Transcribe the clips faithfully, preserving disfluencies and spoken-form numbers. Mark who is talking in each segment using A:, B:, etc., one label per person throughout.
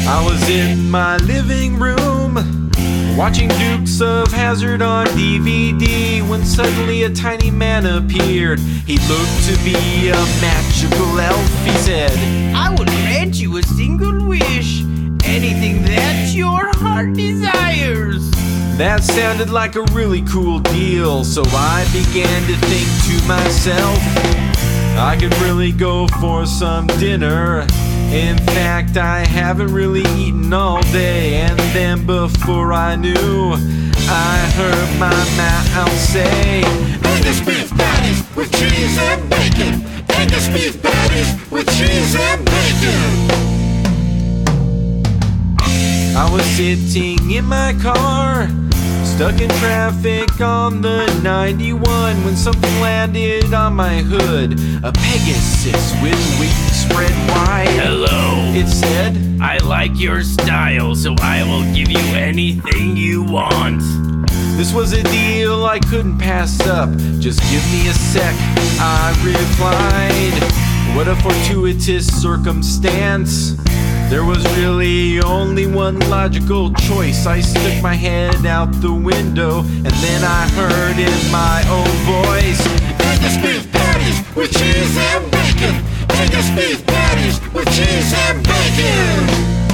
A: I was in my living room watching Dukes of Hazzard on D V D when suddenly a tiny man appeared. He looked to be a magical elf. He said,
B: I will grant you a single wish, anything that your heart desires.
A: That sounded like a really cool deal, so I began to think to myself, I could really go for some dinner. In fact, I haven't really eaten all day. And then before I knew, I heard my mouth say,
C: Angus beef patties with cheese and bacon. Angus beef patties with cheese and bacon.
A: I was sitting in my car, stuck in traffic on the ninety-one, when something landed on my hood. A Pegasus with wings spread wide.
B: Hello,
A: It said,
B: I like your style, so I will give you anything you want.
A: this was a deal I couldn't pass up. Just give me a sec, I replied. What a fortuitous circumstance. There was really only one logical choice. I stuck my head out the window, and then I heard in my own voice,
C: Angus beef patties with cheese and bacon. Angus beef patties with cheese and bacon.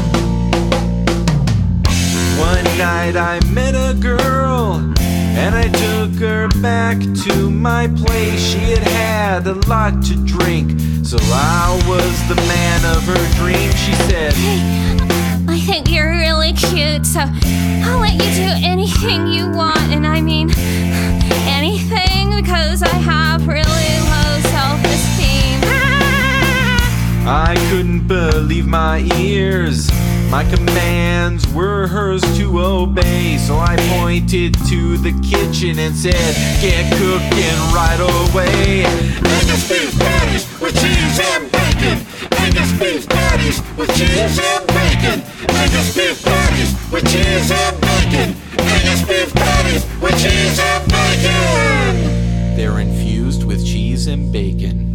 A: one night I met a girl, and I took her back to my place. She had had a lot to drink, so I was the man of her dream. She said,
D: I think you're really cute, so I'll let you do anything you want. And I mean anything, because I have really low self-esteem.
A: I couldn't believe my ears. My commands were hers to obey, so I pointed to the kitchen and said, get cooking right away.
C: Angus beef patties with cheese and bacon. Angus beef patties with cheese and bacon. Angus beef patties with cheese and bacon. Angus beef patties with cheese and bacon.
A: They're infused with cheese and bacon.